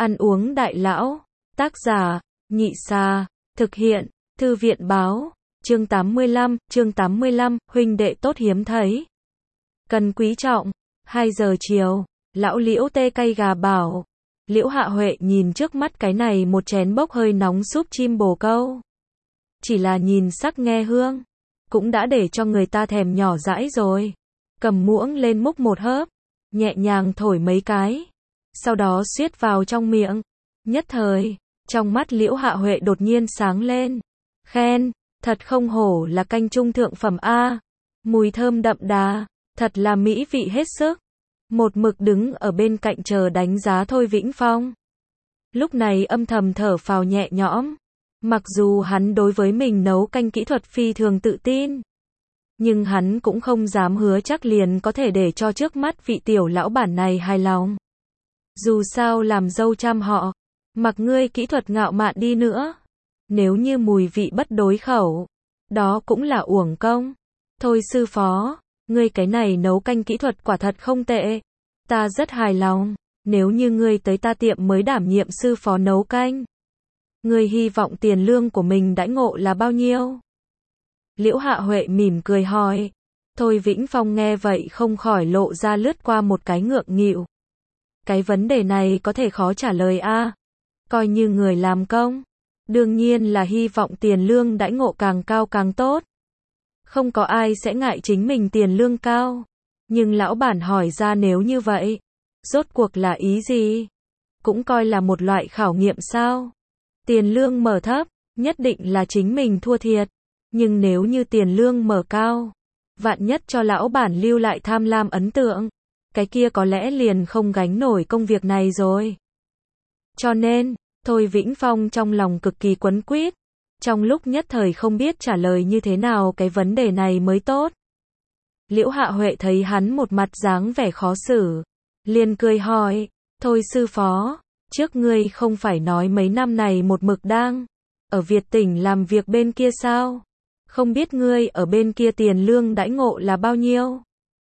Ăn uống đại lão. Tác giả, Nhị Xà. Thực hiện, Thư viện báo. Chương 85, huynh đệ tốt hiếm thấy. Cần quý trọng. 2 giờ chiều, lão Liễu tê cay gà bảo. Liễu Hạ Huệ nhìn trước mắt cái này một chén bốc hơi nóng súp chim bồ câu. Chỉ là nhìn sắc nghe hương, cũng đã để cho người ta thèm nhỏ dãi rồi. Cầm muỗng lên múc một hớp, nhẹ nhàng thổi mấy cái, sau đó suýt vào trong miệng. Nhất thời, trong mắt Liễu Hạ Huệ đột nhiên sáng lên. Khen, thật không hổ là canh trung thượng phẩm a. Mùi thơm đậm đà, thật là mỹ vị hết sức. Một mực đứng ở bên cạnh chờ đánh giá Thôi Vĩnh Phong. Lúc này âm thầm thở phào nhẹ nhõm. Mặc dù hắn đối với mình nấu canh kỹ thuật phi thường tự tin, nhưng hắn cũng không dám hứa chắc liền có thể để cho trước mắt vị tiểu lão bản này hài lòng. Dù sao làm dâu trăm họ, mặc ngươi kỹ thuật ngạo mạn đi nữa, nếu như mùi vị bất đối khẩu, đó cũng là uổng công. Thôi sư phó, ngươi cái này nấu canh kỹ thuật quả thật không tệ, ta rất hài lòng. Nếu như ngươi tới ta tiệm mới đảm nhiệm sư phó nấu canh, ngươi hy vọng tiền lương của mình đãi ngộ là bao nhiêu? Liễu Hạ Huệ mỉm cười hỏi. Thôi Vĩnh Phong nghe vậy không khỏi lộ ra lướt qua một cái ngượng nghịu. Cái vấn đề này có thể khó trả lời a. Coi như người làm công, đương nhiên là hy vọng tiền lương đãi ngộ càng cao càng tốt. Không có ai sẽ ngại chính mình tiền lương cao. Nhưng lão bản hỏi ra nếu như vậy, rốt cuộc là ý gì? Cũng coi là một loại khảo nghiệm sao? Tiền lương mở thấp, nhất định là chính mình thua thiệt. Nhưng nếu như tiền lương mở cao, vạn nhất cho lão bản lưu lại tham lam ấn tượng, cái kia có lẽ liền không gánh nổi công việc này rồi. Cho nên, Thôi Vĩnh Phong trong lòng cực kỳ quấn quýt, trong lúc nhất thời không biết trả lời như thế nào cái vấn đề này mới tốt. Liễu Hạ Huệ thấy hắn một mặt dáng vẻ khó xử, liền cười hỏi, thôi sư phó, trước ngươi không phải nói mấy năm này một mực đang ở Việt tỉnh làm việc bên kia sao? Không biết ngươi ở bên kia tiền lương đãi ngộ là bao nhiêu?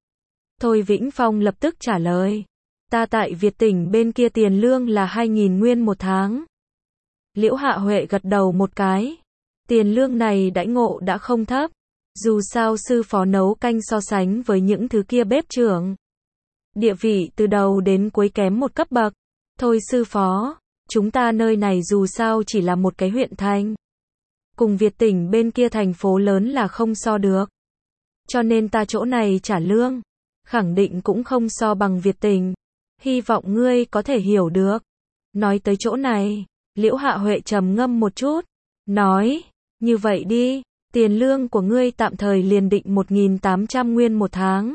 Thôi Vĩnh Phong lập tức trả lời, ta tại Việt tỉnh bên kia tiền lương là 2.000 nguyên một tháng. Liễu Hạ Huệ gật đầu một cái, tiền lương này đãi ngộ đã không thấp, dù sao sư phó nấu canh so sánh với những thứ kia bếp trưởng, địa vị từ đầu đến cuối kém một cấp bậc. Thôi sư phó, chúng ta nơi này dù sao chỉ là một cái huyện thành, cùng Việt tỉnh bên kia thành phố lớn là không so được. Cho nên ta chỗ này trả lương, khẳng định cũng không so bằng Việt tỉnh. Hy vọng ngươi có thể hiểu được. Nói tới chỗ này, Liễu Hạ Huệ trầm ngâm một chút, nói, như vậy đi, tiền lương của ngươi tạm thời liền định 1.800 nguyên một tháng.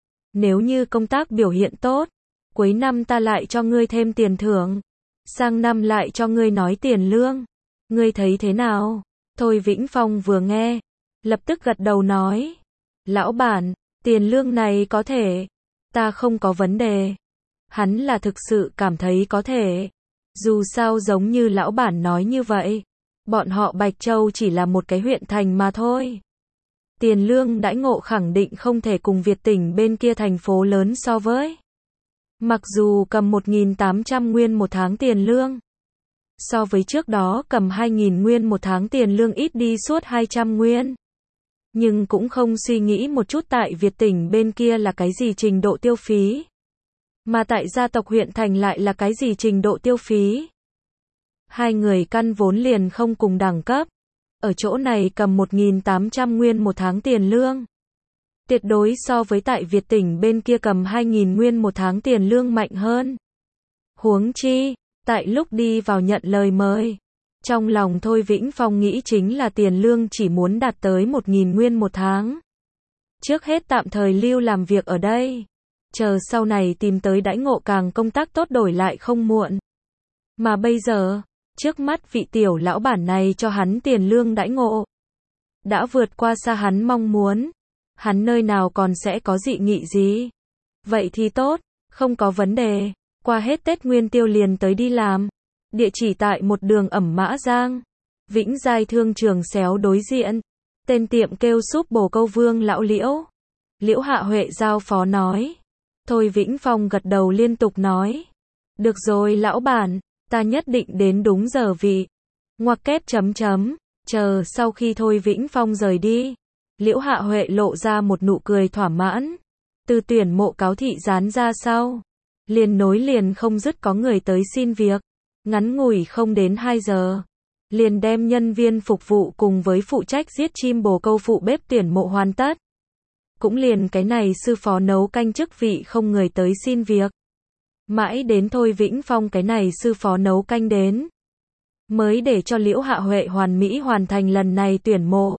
Nếu như công tác biểu hiện tốt, cuối năm ta lại cho ngươi thêm tiền thưởng, sang năm lại cho ngươi nói tiền lương. Ngươi thấy thế nào? Thôi Vĩnh Phong vừa nghe, lập tức gật đầu nói, lão bản, tiền lương này có thể, ta không có vấn đề. Hắn là thực sự cảm thấy có thể, dù sao giống như lão bản nói như vậy, bọn họ Bạch Châu chỉ là một cái huyện thành mà thôi. Tiền lương đãi ngộ khẳng định không thể cùng Việt tỉnh bên kia thành phố lớn so với. Mặc dù cầm 1.800 nguyên một tháng tiền lương, so với trước đó cầm 2.000 nguyên một tháng tiền lương ít đi suốt 200 nguyên. Nhưng cũng không suy nghĩ một chút tại Việt tỉnh bên kia là cái gì trình độ tiêu phí. Mà tại gia tộc huyện thành lại là cái gì trình độ tiêu phí. Hai người căn vốn liền không cùng đẳng cấp. Ở chỗ này cầm 1.800 nguyên một tháng tiền lương, tuyệt đối so với tại Việt tỉnh bên kia cầm 2.000 nguyên một tháng tiền lương mạnh hơn. Huống chi, tại lúc đi vào nhận lời mời, trong lòng Thôi Vĩnh Phong nghĩ chính là tiền lương chỉ muốn đạt tới 1.000 nguyên một tháng. Trước hết tạm thời lưu làm việc ở đây, chờ sau này tìm tới đãi ngộ càng công tác tốt đổi lại không muộn. Mà bây giờ, trước mắt vị tiểu lão bản này cho hắn tiền lương đãi ngộ đã vượt qua xa hắn mong muốn, hắn nơi nào còn sẽ có dị nghị gì. Vậy thì tốt, không có vấn đề, qua hết Tết Nguyên Tiêu liền tới đi làm. Địa chỉ tại một đường Ẩm Mã Giang, Vĩnh Giai thương trường xéo đối diện. Tên tiệm kêu súp bồ câu Vương lão Liễu. Liễu Hạ Huệ giao phó nói. Thôi Vĩnh Phong gật đầu liên tục nói, được rồi lão bản, Ta nhất định đến đúng giờ vị. Ngoặc kép chấm chấm. Chờ sau khi Thôi Vĩnh Phong rời đi, Liễu Hạ Huệ lộ ra một nụ cười thỏa mãn. Từ tuyển mộ cáo thị dán ra sau, liền nối liền không dứt có người tới xin việc. Ngắn ngủi không đến 2 giờ, liền đem nhân viên phục vụ cùng với phụ trách giết chim bồ câu phụ bếp tuyển mộ hoàn tất. Cũng liền cái này sư phó nấu canh chức vị không người tới xin việc. Mãi đến Thôi Vĩnh Phong cái này sư phó nấu canh đến, mới để cho Liễu Hạ Huệ hoàn mỹ hoàn thành lần này tuyển mộ.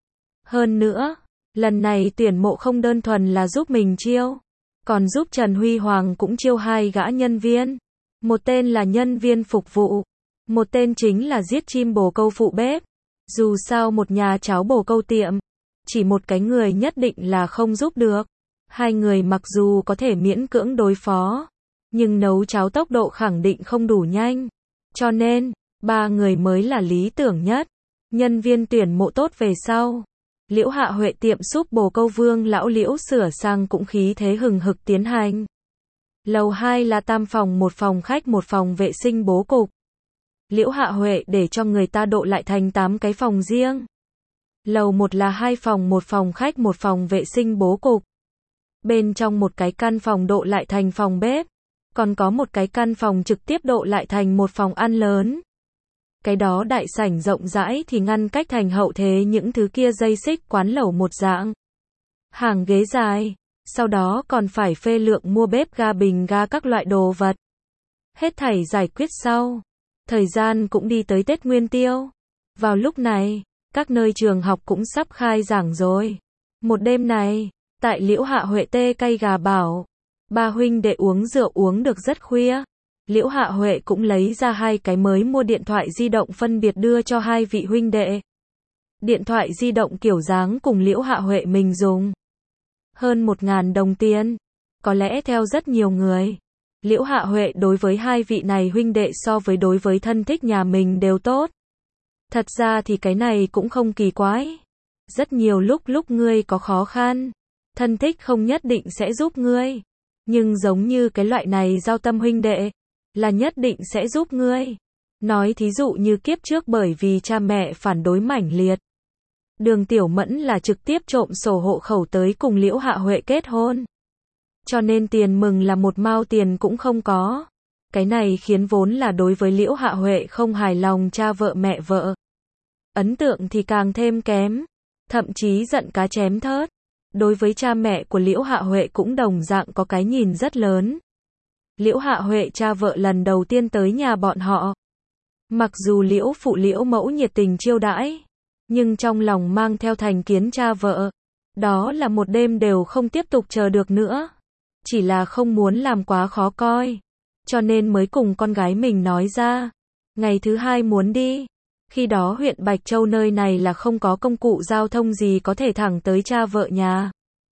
Hơn nữa, lần này tuyển mộ không đơn thuần là giúp mình chiêu, còn giúp Trần Huy Hoàng cũng chiêu 2 gã nhân viên. Một tên là nhân viên phục vụ, một tên chính là giết chim bồ câu phụ bếp. Dù sao một nhà cháo bồ câu tiệm, chỉ một cái người nhất định là không giúp được. 2 người mặc dù có thể miễn cưỡng đối phó, nhưng nấu cháo tốc độ khẳng định không đủ nhanh. Cho nên, 3 người mới là lý tưởng nhất. Nhân viên tuyển mộ tốt về sau, Liễu Hạ Huệ tiệm súp bồ câu Vương lão Liễu sửa sang cũng khí thế hừng hực tiến hành. Lầu 2 là 3 phòng, 1 phòng khách, 1 phòng vệ sinh bố cục. Liễu Hạ Huệ để cho người ta độ lại thành 8 cái phòng riêng. Lầu 1 là 2 phòng, 1 phòng khách, 1 phòng vệ sinh bố cục. Bên trong một cái căn phòng độ lại thành phòng bếp, còn có một cái căn phòng trực tiếp độ lại thành một phòng ăn lớn. Cái đó đại sảnh rộng rãi thì ngăn cách thành hậu thế những thứ kia dây xích quán lẩu một dạng. Hàng ghế dài, sau đó còn phải phê lượng mua bếp ga bình ga các loại đồ vật. Hết thảy giải quyết sau, thời gian cũng đi tới Tết Nguyên Tiêu. Vào lúc này, các nơi trường học cũng sắp khai giảng rồi. Một đêm này, tại Liễu Hạ Huệ tê cay gà bảo, 3 huynh đệ uống rượu uống được rất khuya. Liễu Hạ Huệ cũng lấy ra 2 cái mới mua điện thoại di động phân biệt đưa cho 2 vị huynh đệ. Điện thoại di động kiểu dáng cùng Liễu Hạ Huệ mình dùng. Hơn 1.000 đồng tiền. Có lẽ theo rất nhiều người, Liễu Hạ Huệ đối với 2 vị này huynh đệ so với đối với thân thích nhà mình đều tốt. Thật ra thì cái này cũng không kỳ quái. Rất nhiều lúc ngươi có khó khăn, thân thích không nhất định sẽ giúp ngươi. Nhưng giống như cái loại này giao tâm huynh đệ, là nhất định sẽ giúp ngươi. Nói thí dụ như kiếp trước bởi vì cha mẹ phản đối mãnh liệt, Đường Tiểu Mẫn là trực tiếp trộm sổ hộ khẩu tới cùng Liễu Hạ Huệ kết hôn. Cho nên tiền mừng là 1 mao tiền cũng không có. Cái này khiến vốn là đối với Liễu Hạ Huệ không hài lòng cha vợ mẹ vợ. Ấn tượng thì càng thêm kém. Thậm chí giận cá chém thớt. Đối với cha mẹ của Liễu Hạ Huệ cũng đồng dạng có cái nhìn rất lớn. Liễu Hạ Huệ cha vợ lần đầu tiên tới nhà bọn họ. Mặc dù Liễu phụ Liễu mẫu nhiệt tình chiêu đãi, nhưng trong lòng mang theo thành kiến cha vợ. Đó là một đêm đều không tiếp tục chờ được nữa. Chỉ là không muốn làm quá khó coi. Cho nên mới cùng con gái mình nói ra. Ngày thứ 2 muốn đi. Khi đó huyện Bạch Châu nơi này là không có công cụ giao thông gì có thể thẳng tới cha vợ nhà.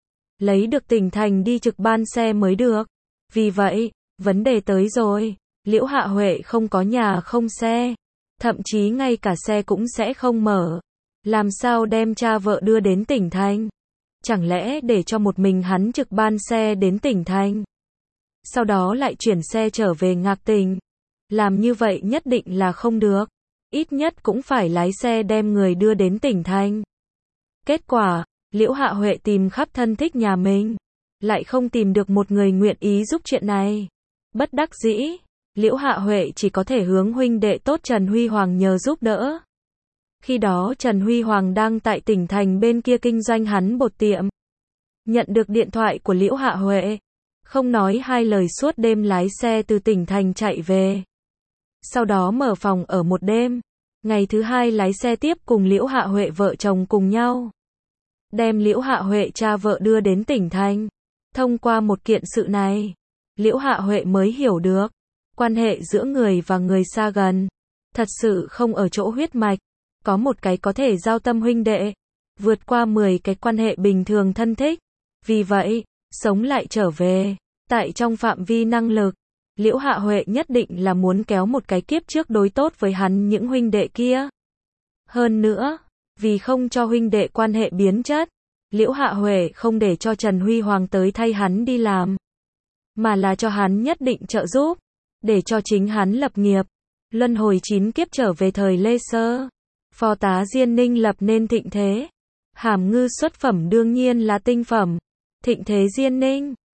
Lấy được tỉnh thành đi trực ban xe mới được. Vì vậy, vấn đề tới rồi. Liễu Hạ Huệ không có nhà không xe. Thậm chí ngay cả xe cũng sẽ không mở. Làm sao đem cha vợ đưa đến tỉnh thành? Chẳng lẽ để cho một mình hắn trực ban xe đến tỉnh thành? Sau đó lại chuyển xe trở về Ngạc Tỉnh. Làm như vậy nhất định là không được. Ít nhất cũng phải lái xe đem người đưa đến tỉnh thành. Kết quả, Liễu Hạ Huệ tìm khắp thân thích nhà mình, lại không tìm được một người nguyện ý giúp chuyện này. Bất đắc dĩ, Liễu Hạ Huệ chỉ có thể hướng huynh đệ tốt Trần Huy Hoàng nhờ giúp đỡ. Khi đó Trần Huy Hoàng đang tại tỉnh thành bên kia kinh doanh hắn bột tiệm. Nhận được điện thoại của Liễu Hạ Huệ, không nói hai lời suốt đêm lái xe từ tỉnh thành chạy về. Sau đó mở phòng ở một đêm. Ngày thứ 2 lái xe tiếp cùng Liễu Hạ Huệ vợ chồng cùng nhau. Đem Liễu Hạ Huệ cha vợ đưa đến tỉnh thành. Thông qua một kiện sự này, Liễu Hạ Huệ mới hiểu được. Quan hệ giữa người và người xa gần. Thật sự không ở chỗ huyết mạch. Có một cái có thể giao tâm huynh đệ. Vượt qua 10 cái quan hệ bình thường thân thích. Vì vậy, sống lại trở về. Tại trong phạm vi năng lực, Liễu Hạ Huệ nhất định là muốn kéo một cái kiếp trước đối tốt với hắn những huynh đệ kia. Hơn nữa, vì không cho huynh đệ quan hệ biến chất, Liễu Hạ Huệ không để cho Trần Huy Hoàng tới thay hắn đi làm, mà là cho hắn nhất định trợ giúp, để cho chính hắn lập nghiệp. Luân hồi 9 kiếp trở về thời Lê Sơ. Phò tá Diên Ninh lập nên thịnh thế. Hàm Ngư xuất phẩm đương nhiên là tinh phẩm. Thịnh thế Diên Ninh.